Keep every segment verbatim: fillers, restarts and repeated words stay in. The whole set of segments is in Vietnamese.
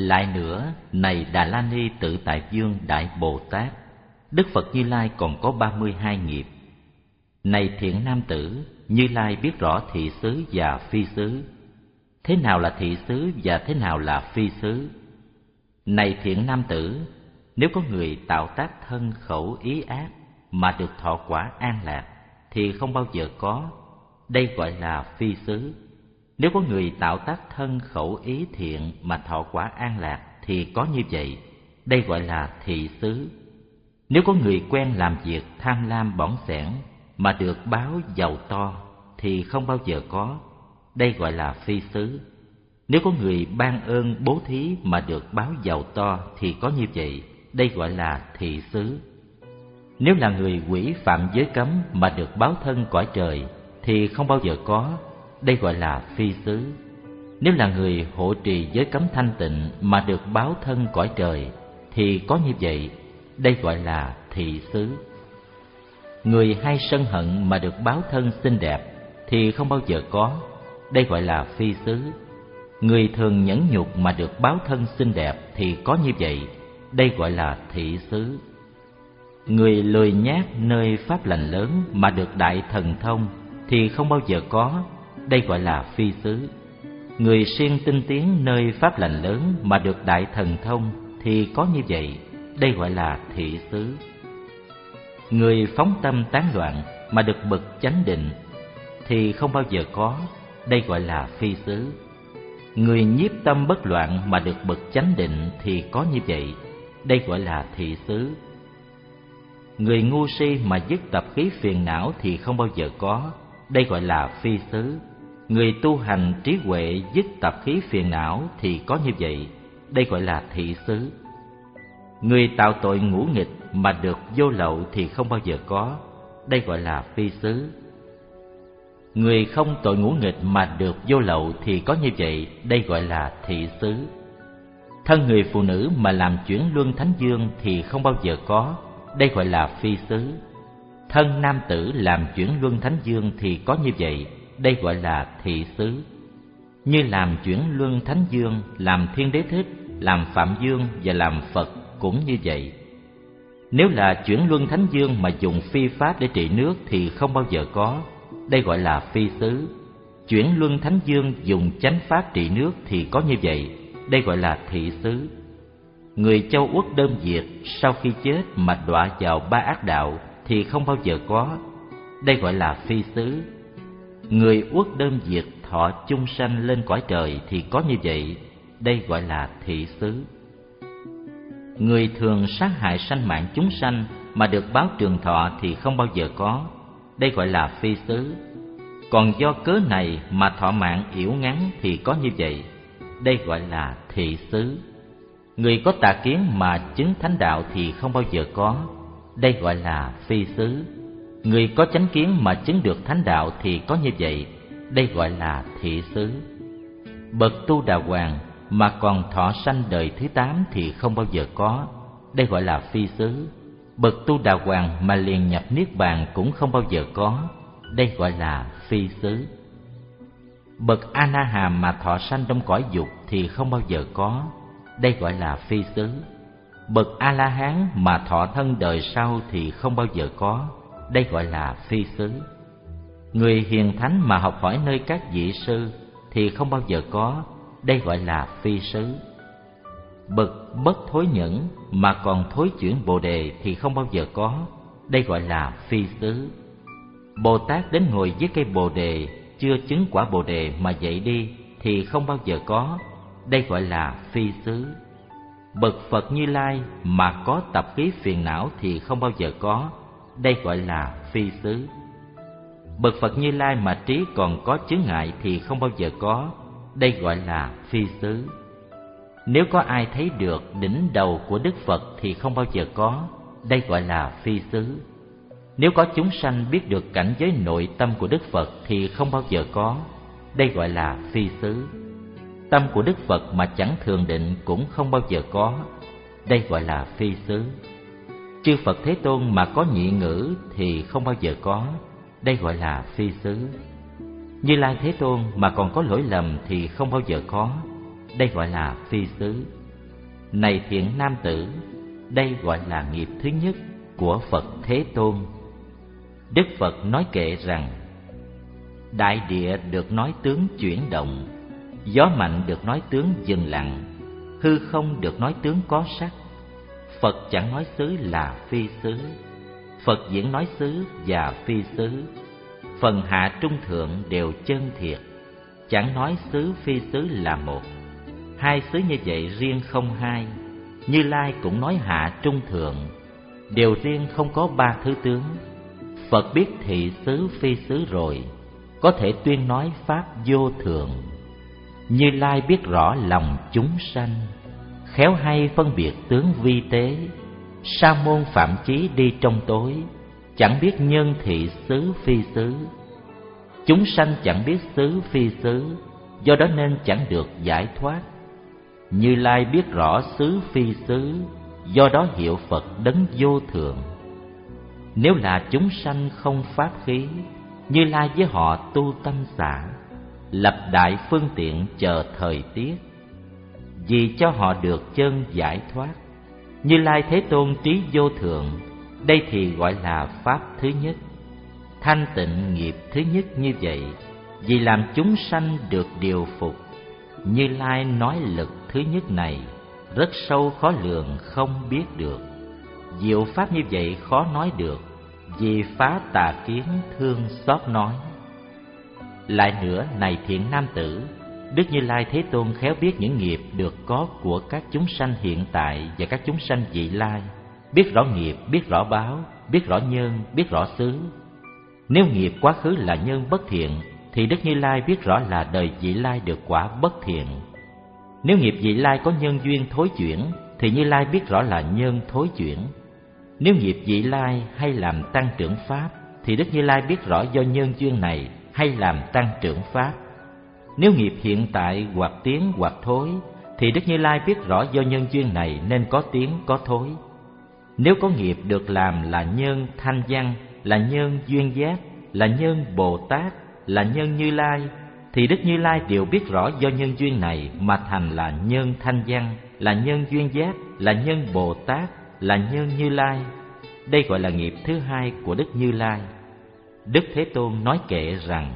Lại nữa, này Đà La Ni Tự Tại Dương Đại Bồ Tát, Đức Phật Như Lai còn có ba mươi hai nghiệp. Này thiện nam tử, Như Lai biết rõ thị xứ và phi xứ. Thế nào là thị xứ và thế nào là phi xứ? Này thiện nam tử, nếu có người tạo tác thân khẩu ý ác mà được thọ quả an lạc thì không bao giờ có, đây gọi là phi xứ. Nếu có người tạo tác thân khẩu ý thiện mà thọ quả an lạc thì có như vậy, đây gọi là thị xứ. Nếu có người quen làm việc tham lam bỏng sẻn mà được báo giàu to thì không bao giờ có, đây gọi là phi xứ. Nếu có người ban ơn bố thí mà được báo giàu to thì có như vậy, đây gọi là thị xứ. Nếu là người quỷ phạm giới cấm mà được báo thân cõi trời thì không bao giờ có, đây gọi là phi xứ. Nếu là người hộ trì giới cấm thanh tịnh mà được báo thân cõi trời thì có như vậy, đây gọi là thị xứ. Người hay sân hận mà được báo thân xinh đẹp thì không bao giờ có, đây gọi là phi xứ. Người thường nhẫn nhục mà được báo thân xinh đẹp thì có như vậy, đây gọi là thị xứ. Người lười nhác nơi pháp lành lớn mà được đại thần thông thì không bao giờ có, đây gọi là phi xứ. Người siêng tinh tiến nơi pháp lành lớn mà được đại thần thông thì có như vậy, đây gọi là thị xứ. Người phóng tâm tán loạn mà được bậc chánh định thì không bao giờ có, đây gọi là phi xứ. Người nhiếp tâm bất loạn mà được bậc chánh định thì có như vậy, đây gọi là thị xứ. Người ngu si mà dứt tập khí phiền não thì không bao giờ có, đây gọi là phi xứ. Người tu hành trí huệ dứt tập khí phiền não thì có như vậy, đây gọi là thị xứ. Người tạo tội ngũ nghịch mà được vô lậu thì không bao giờ có, đây gọi là phi xứ. Người không tội ngũ nghịch mà được vô lậu thì có như vậy, đây gọi là thị xứ. Thân người phụ nữ mà làm chuyển luân thánh dương thì không bao giờ có, đây gọi là phi xứ. Thân nam tử làm chuyển luân thánh dương thì có như vậy, đây gọi là thị xứ. Như làm chuyển luân thánh dương, làm thiên đế thích, làm phạm dương và làm Phật cũng như vậy. Nếu là chuyển luân thánh dương mà dùng phi pháp để trị nước thì không bao giờ có, đây gọi là phi xứ. Chuyển luân thánh dương dùng chánh pháp trị nước thì có như vậy, đây gọi là thị xứ. Người châu uất đơm diệt sau khi chết mà đọa vào ba ác đạo thì không bao giờ có, đây gọi là phi xứ. Người uất đơm diệt thọ chung sanh lên cõi trời thì có như vậy, đây gọi là thị xứ. Người thường sát hại sanh mạng chúng sanh mà được báo trường thọ thì không bao giờ có, đây gọi là phi xứ. Còn do cớ này mà thọ mạng yểu ngắn thì có như vậy, đây gọi là thị xứ. Người có tà kiến mà chứng thánh đạo thì không bao giờ có, đây gọi là phi xứ. Người có chánh kiến mà chứng được thánh đạo thì có như vậy, đây gọi là thị xứ. Bậc tu đà hoàng mà còn thọ sanh đời thứ tám thì không bao giờ có, đây gọi là phi xứ. Bậc tu đà hoàng mà liền nhập niết bàn cũng không bao giờ có, đây gọi là phi xứ. Bậc a na hàm mà thọ sanh trong cõi dục thì không bao giờ có, đây gọi là phi xứ. Bậc a la hán mà thọ thân đời sau thì không bao giờ có, đây gọi là phi xứ. Người hiền thánh mà học hỏi nơi các vị sư thì không bao giờ có, đây gọi là phi xứ. Bậc bất thối nhẫn mà còn thối chuyển bồ đề thì không bao giờ có, đây gọi là phi xứ. Bồ Tát đến ngồi dưới cây bồ đề chưa chứng quả bồ đề mà dậy đi thì không bao giờ có, đây gọi là phi xứ. Bậc Phật Như Lai mà có tập khí phiền não thì không bao giờ có, đây gọi là phi xứ. Bậc Phật Như Lai mà trí còn có chướng ngại thì không bao giờ có, đây gọi là phi xứ. Nếu có ai thấy được đỉnh đầu của Đức Phật thì không bao giờ có, đây gọi là phi xứ. Nếu có chúng sanh biết được cảnh giới nội tâm của Đức Phật thì không bao giờ có, đây gọi là phi xứ. Tâm của Đức Phật mà chẳng thường định cũng không bao giờ có, đây gọi là phi xứ. Chư Phật Thế Tôn mà có nhị ngữ thì không bao giờ có, đây gọi là phi xứ. Như Lai Thế Tôn mà còn có lỗi lầm thì không bao giờ có, đây gọi là phi xứ. Này thiện nam tử, đây gọi là nghiệp thứ nhất của Phật Thế Tôn. Đức Phật nói kệ rằng: đại địa được nói tướng chuyển động, gió mạnh được nói tướng dừng lặng, hư không được nói tướng có sắc. Phật chẳng nói xứ là phi xứ, Phật diễn nói xứ và phi xứ. Phần hạ trung thượng đều chân thiệt, chẳng nói xứ phi xứ là một. Hai xứ như vậy riêng không hai, Như Lai cũng nói hạ trung thượng, đều riêng không có ba thứ tướng. Phật biết thị xứ phi xứ rồi, có thể tuyên nói pháp vô thường. Như Lai biết rõ lòng chúng sanh, khéo hay phân biệt tướng vi tế. Sa môn phạm chí đi trong tối, chẳng biết nhân thị xứ phi xứ. Chúng sanh chẳng biết xứ phi xứ, do đó nên chẳng được giải thoát. Như Lai biết rõ xứ phi xứ, do đó hiệu Phật đấng vô thượng. Nếu là chúng sanh không pháp khí, Như Lai với họ tu tâm xả, lập đại phương tiện chờ thời tiết, vì cho họ được chân giải thoát. Như Lai Thế Tôn trí vô thượng, đây thì gọi là pháp thứ nhất. Thanh tịnh nghiệp thứ nhất như vậy, vì làm chúng sanh được điều phục. Như Lai nói lực thứ nhất này, rất sâu khó lường không biết được. Diệu pháp như vậy khó nói được, vì phá tà kiến thương xót nói. Lại nữa, này thiện nam tử, Đức Như Lai Thế Tôn khéo biết những nghiệp được có của các chúng sanh hiện tại và các chúng sanh vị lai, biết rõ nghiệp, biết rõ báo, biết rõ nhân, biết rõ xứ. Nếu nghiệp quá khứ là nhân bất thiện, thì Đức Như Lai biết rõ là đời vị lai được quả bất thiện. Nếu nghiệp vị lai có nhân duyên thối chuyển, thì Như Lai biết rõ là nhân thối chuyển. Nếu nghiệp vị lai hay làm tăng trưởng pháp, thì Đức Như Lai biết rõ do nhân duyên này hay làm tăng trưởng pháp. Nếu nghiệp hiện tại hoặc tiến hoặc thối, thì Đức Như Lai biết rõ do nhân duyên này nên có tiến có thối. Nếu có nghiệp được làm là nhân thanh văn, là nhân duyên giác, là nhân Bồ Tát, là nhân Như Lai, thì Đức Như Lai đều biết rõ do nhân duyên này mà thành là nhân thanh văn, là nhân duyên giác, là nhân Bồ Tát, là nhân Như Lai. Đây gọi là nghiệp thứ hai của Đức Như Lai. Đức Thế Tôn nói kệ rằng: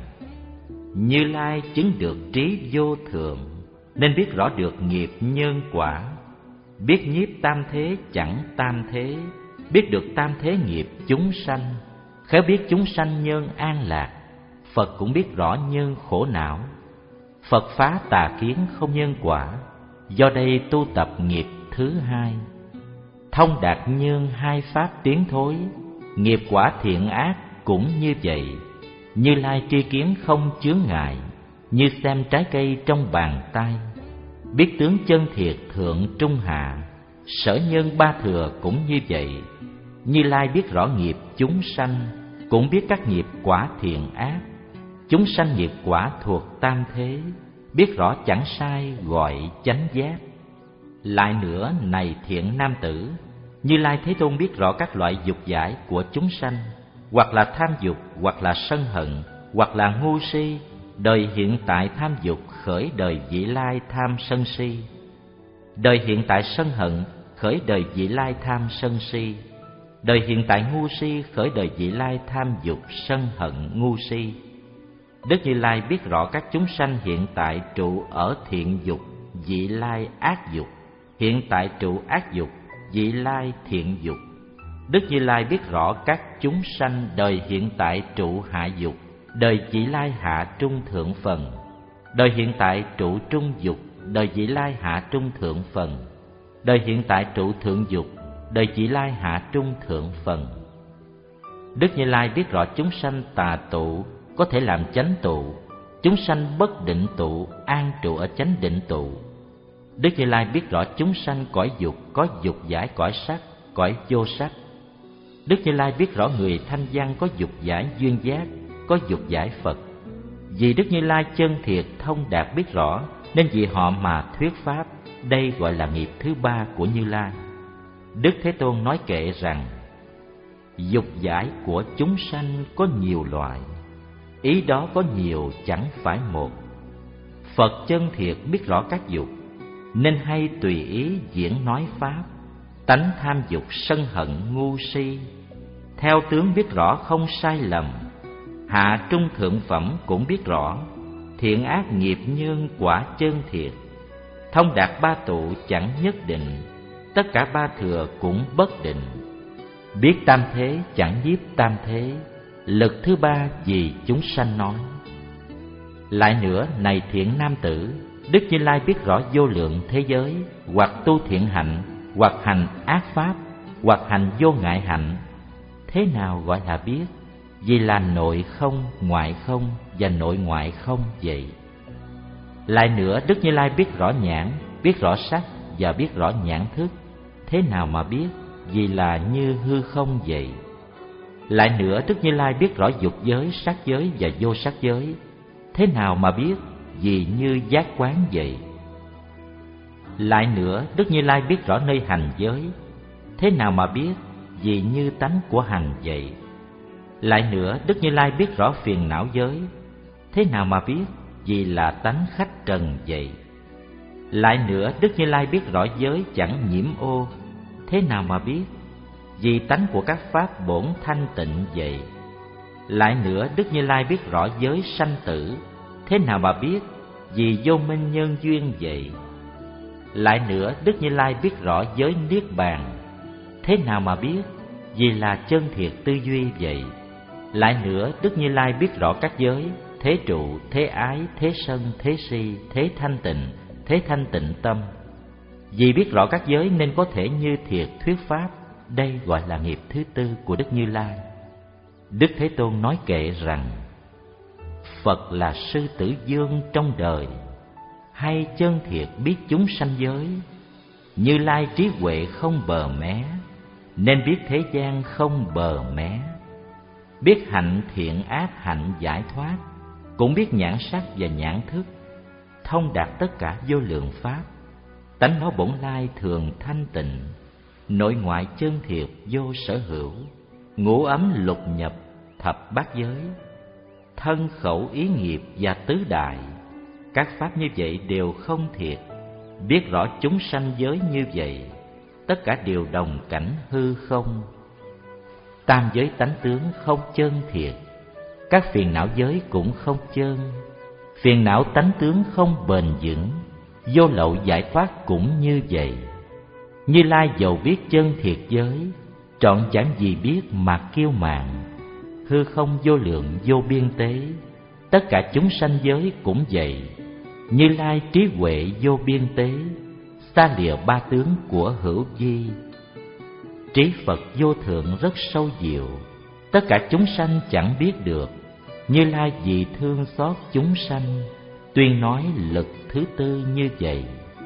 Như Lai chứng được trí vô thượng, nên biết rõ được nghiệp nhân quả. Biết nhiếp tam thế chẳng tam thế, biết được tam thế nghiệp chúng sanh. Khéo biết chúng sanh nhân an lạc, Phật cũng biết rõ nhân khổ não. Phật phá tà kiến không nhân quả, do đây tu tập nghiệp thứ hai. Thông đạt nhân hai pháp tiến thối, nghiệp quả thiện ác cũng như vậy. Như Lai tri kiến không chướng ngại, như xem trái cây trong bàn tay. Biết tướng chân thiệt thượng trung hạ, sở nhân ba thừa cũng như vậy. Như Lai biết rõ nghiệp chúng sanh, cũng biết các nghiệp quả thiện ác. Chúng sanh nghiệp quả thuộc tam thế, biết rõ chẳng sai gọi chánh giác. Lại nữa, này thiện nam tử, Như Lai Thế Tôn biết rõ các loại dục giải của chúng sanh, hoặc là tham dục, hoặc là sân hận, hoặc là ngu si. Đời hiện tại tham dục khởi đời vị lai tham sân si. Đời hiện tại sân hận khởi đời vị lai tham sân si. Đời hiện tại ngu si khởi đời vị lai tham dục sân hận ngu si. Đức Như Lai biết rõ các chúng sanh hiện tại trụ ở thiện dục, vị lai ác dục, hiện tại trụ ác dục, vị lai thiện dục. Đức Như Lai biết rõ các chúng sanh đời hiện tại trụ hạ dục, đời vị lai hạ trung thượng phần, đời hiện tại trụ trung dục, đời vị lai hạ trung thượng phần, đời hiện tại trụ thượng dục, đời vị lai hạ trung thượng phần. Đức Như Lai biết rõ chúng sanh tà tụ có thể làm chánh tụ, chúng sanh bất định tụ an trụ ở chánh định tụ. Đức Như Lai biết rõ chúng sanh cõi dục có dục giải cõi sắc, cõi vô sắc. Đức Như Lai biết rõ người thanh văn có dục giải duyên giác, có dục giải Phật. Vì Đức Như Lai chân thiệt thông đạt biết rõ, nên vì họ mà thuyết pháp. Đây gọi là nghiệp thứ ba của Như Lai. Đức Thế Tôn nói kệ rằng: dục giải của chúng sanh có nhiều loại, ý đó có nhiều chẳng phải một. Phật chân thiệt biết rõ các dục, nên hay tùy ý diễn nói pháp. Tánh tham dục sân hận ngu si, theo tướng biết rõ không sai lầm. Hạ trung thượng phẩm cũng biết rõ, thiện ác nghiệp nhân quả chân thiệt. Thông đạt ba tụ chẳng nhất định, tất cả ba thừa cũng bất định. Biết tam thế chẳng nhiếp tam thế, lực thứ ba vì chúng sanh nói. Lại nữa, này thiện nam tử, Đức Như Lai biết rõ vô lượng thế giới, hoặc tu thiện hạnh, hoặc hành ác pháp, hoặc hành vô ngại hạnh. Thế nào gọi là biết? Vì là nội không, ngoại không và nội ngoại không vậy. Lại nữa, Đức Như Lai biết rõ nhãn, biết rõ sắc và biết rõ nhãn thức. Thế nào mà biết? Vì là như hư không vậy. Lại nữa, Đức Như Lai biết rõ dục giới, sắc giới và vô sắc giới. Thế nào mà biết? Vì như giác quán vậy. Lại nữa, Đức Như Lai biết rõ nơi hành giới. Thế nào mà biết? Vì như tánh của hành vậy. Lại nữa, Đức Như Lai biết rõ phiền não giới. Thế nào mà biết? Vì là tánh khách trần vậy. Lại nữa, Đức Như Lai biết rõ giới chẳng nhiễm ô. Thế nào mà biết? Vì tánh của các pháp bổn thanh tịnh vậy. Lại nữa, Đức Như Lai biết rõ giới sanh tử. Thế nào mà biết? Vì vô minh nhân duyên vậy. Lại nữa, Đức Như Lai biết rõ giới niết bàn. Thế nào mà biết? Vì là chân thiệt tư duy vậy. Lại nữa, Đức Như Lai biết rõ các giới: thế trụ, thế ái, thế sân, thế si, thế thanh tịnh, thế thanh tịnh tâm. Vì biết rõ các giới nên có thể như thiệt thuyết pháp. Đây gọi là nghiệp thứ tư của Đức Như Lai. Đức Thế Tôn nói kệ rằng: Phật là sư tử vương trong đời, hay chân thiệt biết chúng sanh giới. Như Lai trí huệ không bờ mé, nên biết thế gian không bờ mé. Biết hạnh thiện ác hạnh giải thoát, cũng biết nhãn sắc và nhãn thức. Thông đạt tất cả vô lượng pháp, tánh nó bổn lai thường thanh tịnh. Nội ngoại chân thiệt vô sở hữu, ngũ ấm lục nhập thập bát giới. Thân khẩu ý nghiệp và tứ đại, các pháp như vậy đều không thiệt. Biết rõ chúng sanh giới như vậy, tất cả đều đồng cảnh hư không. Tam giới tánh tướng không chân thiệt, các phiền não giới cũng không chân. Phiền não tánh tướng không bền vững, vô lậu giải thoát cũng như vậy. Như Lai dầu biết chân thiệt giới, trọn chẳng gì biết mà kiêu mạn. Hư không vô lượng vô biên tế, tất cả chúng sanh giới cũng vậy. Như Lai trí huệ vô biên tế, xa lìa ba tướng của hữu vi. Trí Phật vô thượng rất sâu diệu, tất cả chúng sanh chẳng biết được. Như Lai vì thương xót chúng sanh, tuyên nói lực thứ tư như vậy.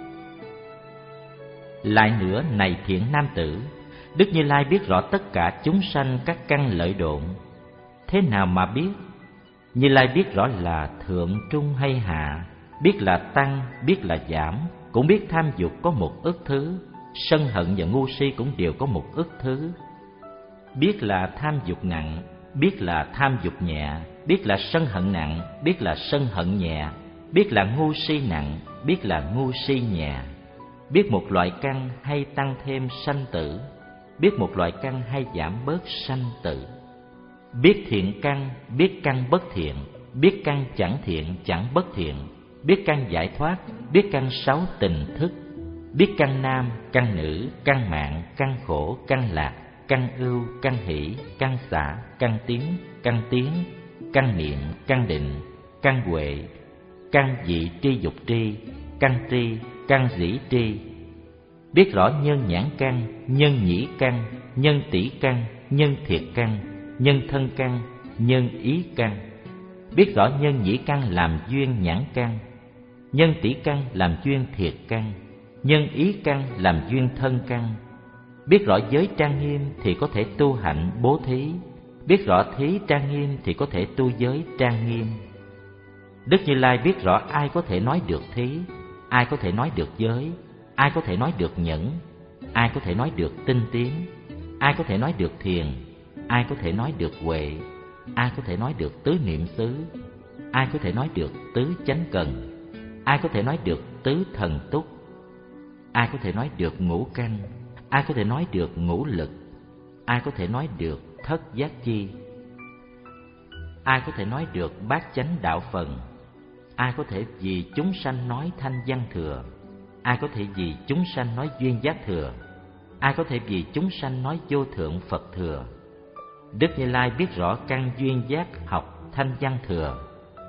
Lại nữa, này thiện nam tử, Đức Như Lai biết rõ tất cả chúng sanh các căn lợi độn. Thế nào mà biết? Như Lai biết rõ là thượng trung hay hạ, biết là tăng, biết là giảm, cũng biết tham dục có một ức thứ, sân hận và ngu si cũng đều có một ức thứ. Biết là tham dục nặng, biết là tham dục nhẹ, biết là sân hận nặng, biết là sân hận nhẹ, biết là ngu si nặng, biết là ngu si nhẹ. Biết một loại căn hay tăng thêm sanh tử, biết một loại căn hay giảm bớt sanh tử. Biết thiện căn, biết căn bất thiện, biết căn chẳng thiện chẳng bất thiện, biết căn giải thoát, biết căn sáu tình thức, biết căn nam, căn nữ, căn mạng, căn khổ, căn lạc, căn ưu, căn hỷ, căn xả, căn tiến, căn tiến, căn niệm, căn định, căn huệ, căn dị tri dục tri, căn tri, căn dĩ tri. Biết rõ nhân nhãn căn, nhân nhĩ căn, nhân tỷ căn, nhân thiệt căn, nhân thân căn, nhân ý căn. Biết rõ nhân nhĩ căn làm duyên nhãn căn, nhân tỷ căn làm duyên thiệt căn, nhân ý căn làm duyên thân căn. Biết rõ giới trang nghiêm thì có thể tu hạnh bố thí, biết rõ thí trang nghiêm thì có thể tu giới trang nghiêm. Đức Như Lai biết rõ ai có thể nói được thí, ai có thể nói được giới, ai có thể nói được nhẫn, ai có thể nói được tinh tiến, ai có thể nói được thiền, ai có thể nói được huệ, ai có thể nói được tứ niệm xứ, ai có thể nói được tứ chánh cần, ai có thể nói được tứ thần túc, ai có thể nói được ngũ căn, ai có thể nói được ngũ lực, ai có thể nói được thất giác chi, ai có thể nói được bát chánh đạo phần, ai có thể vì chúng sanh nói thanh văn thừa, ai có thể vì chúng sanh nói duyên giác thừa, ai có thể vì chúng sanh nói vô thượng Phật thừa. Đức Như Lai biết rõ căn duyên giác học thanh văn thừa,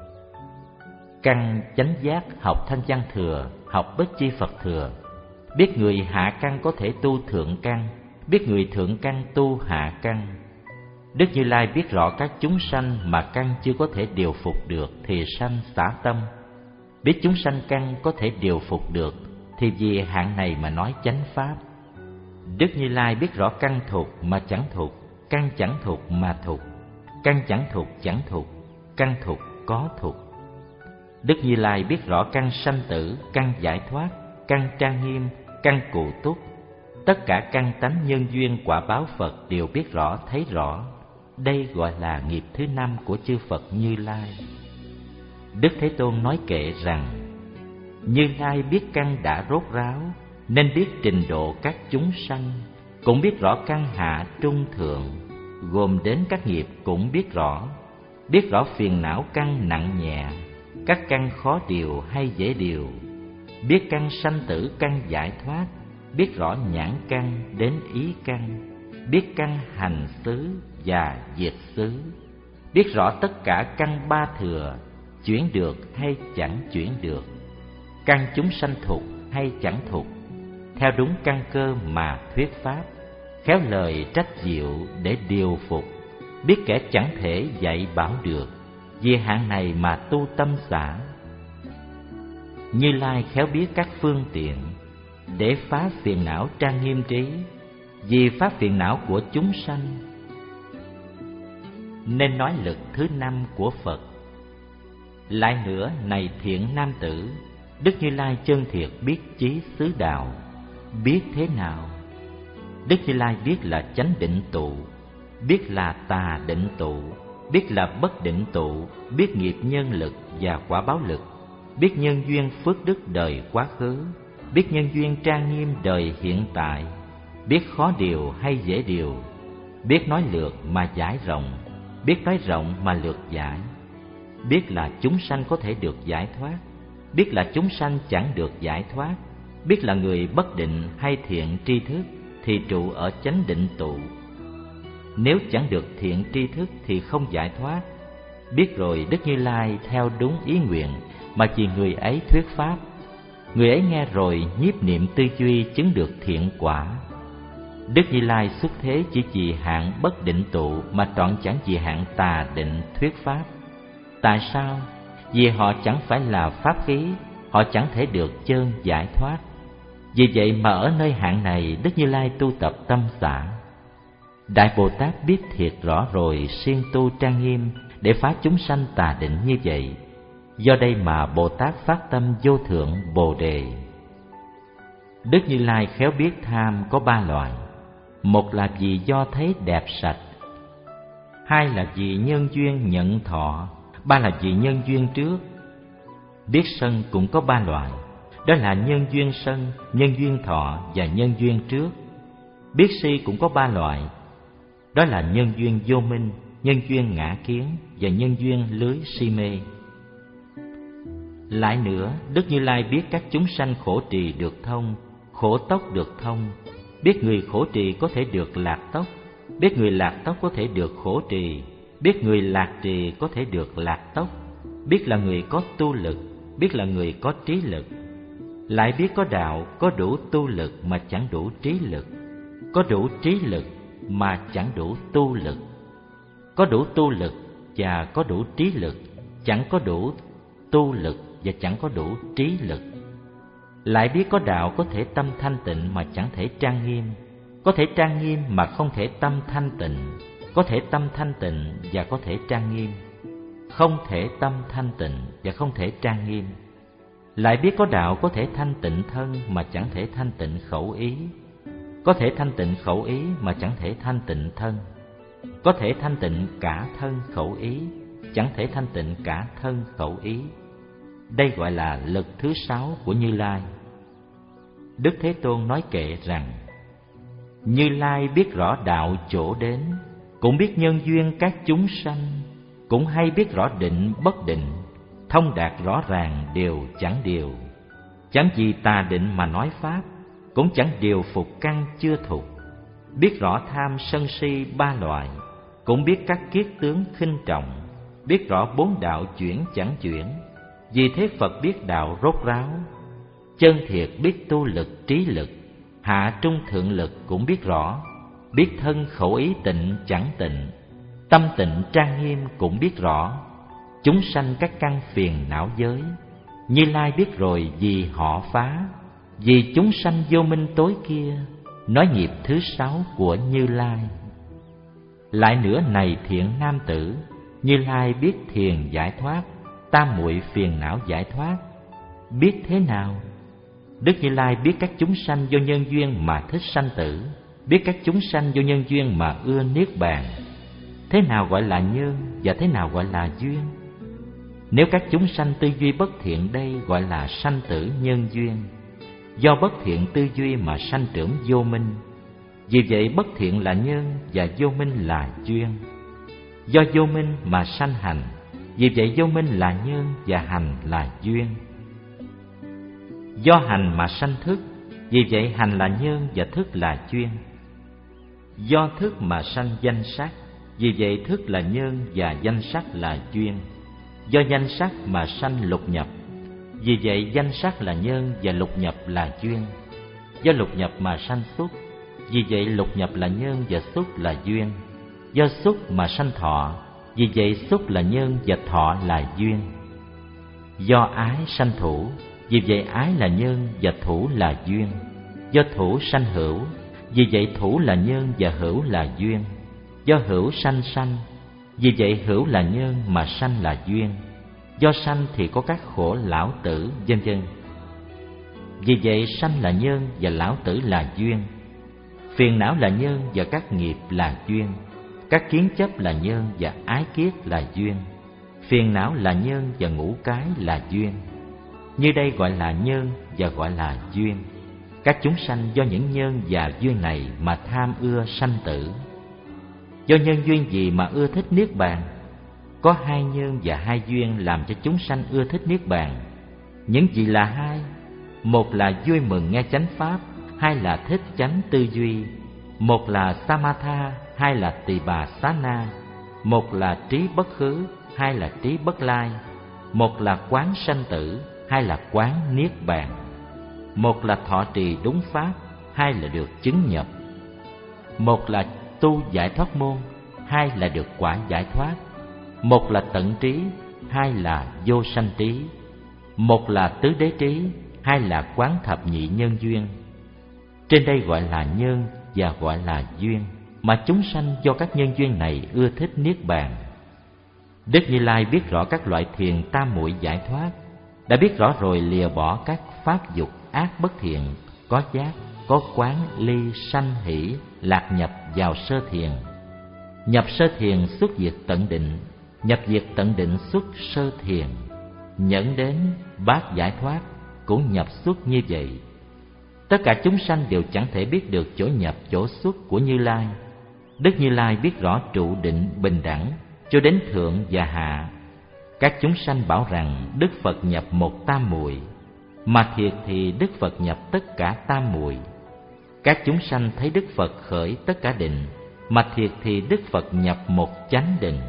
căn chánh giác học thanh văn thừa, học bất chi Phật thừa. Biết người hạ căn có thể tu thượng căn, biết người thượng căn tu hạ căn. Đức Như Lai biết rõ các chúng sanh mà căn chưa có thể điều phục được thì sanh xả tâm. Biết chúng sanh căn có thể điều phục được thì vì hạng này mà nói chánh pháp. Đức Như Lai biết rõ căn thục mà chẳng thục, căn chẳng thục mà thục, căn chẳng thục chẳng thục, căn thục có thục. Đức Như Lai biết rõ căn sanh tử, căn giải thoát, căn trang nghiêm, căn cụ túc. Tất cả căn tánh nhân duyên quả báo Phật đều biết rõ, thấy rõ. Đây gọi là nghiệp thứ năm của chư Phật Như Lai. Đức Thế Tôn nói kệ rằng: Như Lai biết căn đã rốt ráo, nên biết trình độ các chúng sanh, cũng biết rõ căn hạ trung thượng, gồm đến các nghiệp cũng biết rõ. Biết rõ phiền não căn nặng nhẹ, các căn khó điều hay dễ điều. Biết căn sanh tử, căn giải thoát, biết rõ nhãn căn đến ý căn, biết căn hành xứ và diệt xứ. Biết rõ tất cả căn ba thừa, chuyển được hay chẳng chuyển được, căn chúng sanh thục hay chẳng thục, theo đúng căn cơ mà thuyết pháp, khéo lời trách diệu để điều phục. Biết kẻ chẳng thể dạy bảo được, vì hạng này mà tu tâm xả. Như Lai khéo biết các phương tiện để phá phiền não trang nghiêm trí, vì phá phiền não của chúng sanh. Nên nói lực thứ năm của Phật. Lại nữa, này thiện nam tử, Đức Như Lai chân thiệt biết chí xứ đạo. Biết thế nào? Đức Như Lai biết là chánh định tụ, biết là tà định tụ, biết là bất định tụ, biết nghiệp nhân lực và quả báo lực, biết nhân duyên phước đức đời quá khứ, biết nhân duyên trang nghiêm đời hiện tại, biết khó điều hay dễ điều, biết nói lược mà giải rộng, biết nói rộng mà lược giải, biết là chúng sanh có thể được giải thoát, biết là chúng sanh chẳng được giải thoát, biết là người bất định hay thiện tri thức thì trụ ở chánh định tụ. Nếu chẳng được thiện tri thức thì không giải thoát. Biết rồi Đức Như Lai theo đúng ý nguyện mà vì người ấy thuyết pháp. Người ấy nghe rồi nhiếp niệm tư duy chứng được thiện quả. Đức Như Lai xuất thế chỉ vì hạng bất định tụ mà trọn chẳng vì hạng tà định thuyết pháp. Tại sao? Vì họ chẳng phải là pháp khí, họ chẳng thể được chơn giải thoát. Vì vậy mà ở nơi hạng này Đức Như Lai tu tập tâm xả. Đại Bồ Tát biết thiệt rõ rồi siêng tu trang nghiêm để phá chúng sanh tà định như vậy. Do đây mà Bồ Tát phát tâm vô thượng Bồ Đề. Đức Như Lai khéo biết tham có ba loại. Một là vì do thấy đẹp sạch, hai là vì nhân duyên nhận thọ, ba là vì nhân duyên trước. Biết sân cũng có ba loại, đó là nhân duyên sân, nhân duyên thọ và nhân duyên trước. Biết si cũng có ba loại, đó là nhân duyên vô minh, nhân duyên ngã kiến và nhân duyên lưới si mê. Lại nữa, Đức Như Lai biết các chúng sanh khổ trì được thông, khổ tốc được thông. Biết người khổ trì có thể được lạc tốc, biết người lạc tốc có thể được khổ trì, biết người lạc trì có thể được lạc tốc, biết là người có tu lực, biết là người có trí lực. Lại biết có đạo có đủ tu lực mà chẳng đủ trí lực, có đủ trí lực mà chẳng đủ tu lực, có đủ tu lực và có đủ trí lực, chẳng có đủ tu lực và chẳng có đủ trí lực. Lại biết có đạo có thể tâm thanh tịnh mà chẳng thể trang nghiêm, có thể trang nghiêm mà không thể tâm thanh tịnh, có thể tâm thanh tịnh và có thể trang nghiêm, không thể tâm thanh tịnh và không thể trang nghiêm. Lại biết có đạo có thể thanh tịnh thân mà chẳng thể thanh tịnh khẩu ý, có thể thanh tịnh khẩu ý mà chẳng thể thanh tịnh thân, có thể thanh tịnh cả thân khẩu ý, chẳng thể thanh tịnh cả thân khẩu ý. Đây gọi là lực thứ sáu của Như Lai. Đức Thế Tôn nói kệ rằng: Như Lai biết rõ đạo chỗ đến, cũng biết nhân duyên các chúng sanh, cũng hay biết rõ định bất định, thông đạt rõ ràng đều chẳng điều. Chẳng vì tà định mà nói pháp, cũng chẳng điều phục căn chưa thục. Biết rõ tham sân si ba loại, cũng biết các kiết tướng khinh trọng. Biết rõ bốn đạo chuyển chẳng chuyển, vì thế Phật biết đạo rốt ráo. Chân thiệt biết tu lực trí lực, hạ trung thượng lực cũng biết rõ. Biết thân khẩu ý tịnh chẳng tịnh, tâm tịnh trang nghiêm cũng biết rõ. Chúng sanh các căn phiền não giới, Như Lai biết rồi vì họ phá. Vì chúng sanh vô minh tối kia, nói nghiệp thứ sáu của Như Lai. Lại nữa này thiện nam tử, Như Lai biết thiền giải thoát, tam muội phiền não giải thoát. Biết thế nào? Đức Như Lai biết các chúng sanh do nhân duyên mà thích sanh tử, biết các chúng sanh do nhân duyên mà ưa niết bàn. Thế nào gọi là nhân và thế nào gọi là duyên? Nếu các chúng sanh tư duy bất thiện đây gọi là sanh tử nhân duyên, do bất thiện tư duy mà sanh trưởng vô minh. Vì vậy bất thiện là nhân và vô minh là duyên. Do vô minh mà sanh hành, vì vậy vô minh là nhân và hành là duyên. Do hành mà sanh thức, vì vậy hành là nhân và thức là duyên. Do thức mà sanh danh sắc, vì vậy thức là nhân và danh sắc là duyên. Do danh sắc mà sanh lục nhập, vì vậy danh sắc là nhân và lục nhập là duyên. Do lục nhập mà sanh xúc, vì vậy lục nhập là nhân và xúc là duyên. Do xúc mà sanh thọ, vì vậy xúc là nhân và thọ là duyên. Do ái sanh thủ, vì vậy ái là nhân và thủ là duyên. Do thủ sanh hữu, vì vậy thủ là nhân và hữu là duyên. Do hữu sanh sanh, vì vậy hữu là nhân mà sanh là duyên. Do sanh thì có các khổ lão tử vân vân. Vì vậy sanh là nhân và lão tử là duyên. Phiền não là nhân và các nghiệp là duyên. Các kiến chấp là nhân và ái kiết là duyên. Phiền não là nhân và ngũ cái là duyên. Như đây gọi là nhân và gọi là duyên. Các chúng sanh do những nhân và duyên này mà tham ưa sanh tử. Do nhân duyên gì mà ưa thích niết bàn? Có hai nhân và hai duyên làm cho chúng sanh ưa thích niết bàn. Những gì là hai? Một là vui mừng nghe chánh pháp, hai là thích chánh tư duy. Một là samatha, hai là tỳ bà xá na. Một là trí bất khứ, hai là trí bất lai. Một là quán sanh tử, hai là quán niết bàn. Một là thọ trì đúng pháp, hai là được chứng nhập. Một là tu giải thoát môn, hai là được quả giải thoát. Một là tận trí, hai là vô sanh trí. Một là tứ đế trí, hai là quán thập nhị nhân duyên. Trên đây gọi là nhân và gọi là duyên, mà chúng sanh do các nhân duyên này ưa thích niết bàn. Đức Như Lai biết rõ các loại thiền tam muội giải thoát, đã biết rõ rồi lìa bỏ các pháp dục ác bất thiện, có giác, có quán, ly, sanh, hỷ, lạc nhập vào sơ thiền. Nhập sơ thiền xuất diệt tận định, nhập diệt tận định xuất sơ thiền. Nhẫn đến bát giải thoát cũng nhập xuất như vậy. Tất cả chúng sanh đều chẳng thể biết được chỗ nhập chỗ xuất của Như Lai. Đức Như Lai biết rõ trụ định bình đẳng cho đến thượng và hạ. Các chúng sanh bảo rằng Đức Phật nhập một tam muội, mà thiệt thì Đức Phật nhập tất cả tam muội. Các chúng sanh thấy Đức Phật khởi tất cả định, mà thiệt thì Đức Phật nhập một chánh định.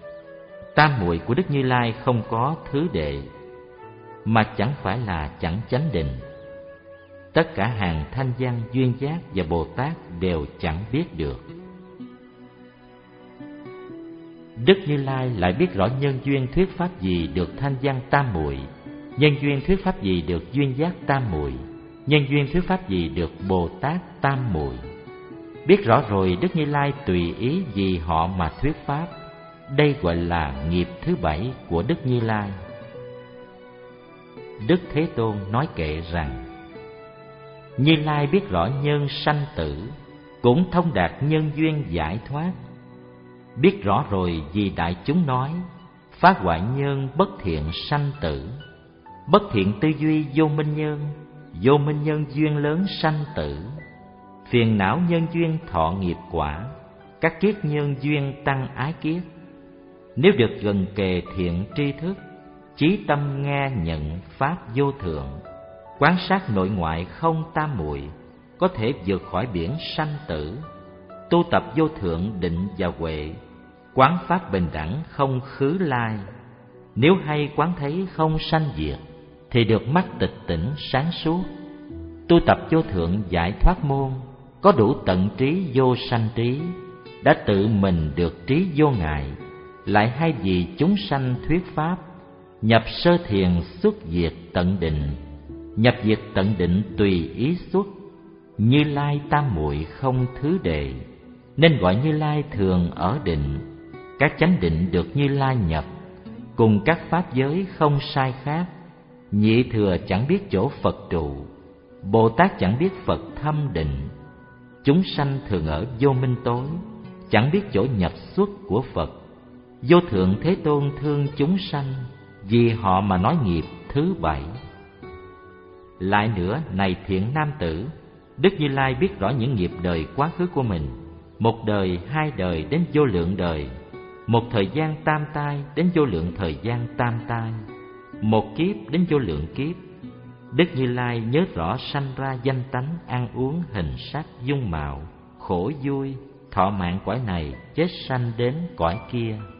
Tam muội của Đức Như Lai không có thứ đệ, mà chẳng phải là chẳng chánh định. Tất cả hàng thanh văn, duyên giác và Bồ Tát đều chẳng biết được. Đức Như Lai lại biết rõ nhân duyên thuyết pháp gì được thanh văn tam muội, nhân duyên thuyết pháp gì được duyên giác tam muội, nhân duyên thuyết pháp gì được Bồ Tát tam muội. Biết rõ rồi Đức Như Lai tùy ý vì họ mà thuyết pháp. Đây gọi là nghiệp thứ bảy của Đức Như Lai. Đức Thế Tôn nói kệ rằng: Như Lai biết rõ nhân sanh tử, cũng thông đạt nhân duyên giải thoát. Biết rõ rồi vì đại chúng nói, phá hoại nhân bất thiện sanh tử. Bất thiện tư duy vô minh nhân, vô minh nhân duyên lớn sanh tử, phiền não nhân duyên thọ nghiệp quả, các kiết nhân duyên tăng ái kiết. Nếu được gần kề thiện tri thức, chí tâm nghe nhận pháp vô thượng, quán sát nội ngoại không tam muội, có thể vượt khỏi biển sanh tử. Tu tập vô thượng định và huệ, quán pháp bình đẳng không khứ lai. Nếu hay quán thấy không sanh diệt, thì được mắt tịch tỉnh sáng suốt. Tu tập vô thượng giải thoát môn, có đủ tận trí vô sanh trí, đã tự mình được trí vô ngại. Lại hay vì chúng sanh thuyết pháp, nhập sơ thiền xuất diệt tận định, nhập diệt tận định tùy ý xuất. Như Lai tam muội không thứ đệ, nên gọi Như Lai thường ở định. Các chánh định được Như Lai nhập, cùng các pháp giới không sai khác. Nhị thừa chẳng biết chỗ Phật trụ, Bồ Tát chẳng biết Phật thâm định. Chúng sanh thường ở vô minh tối, chẳng biết chỗ nhập xuất của Phật. Vô thượng Thế Tôn thương chúng sanh, vì họ mà nói nghiệp thứ bảy. Lại nữa, này thiện nam tử, Đức Như Lai biết rõ những nghiệp đời quá khứ của mình, một đời, hai đời đến vô lượng đời, một thời gian tam tai đến vô lượng thời gian tam tai, một kiếp đến vô lượng kiếp. Đức Như Lai nhớ rõ sanh ra danh tánh, ăn uống, hình sắc, dung mạo, khổ vui, thọ mạng cõi này, chết sanh đến cõi kia.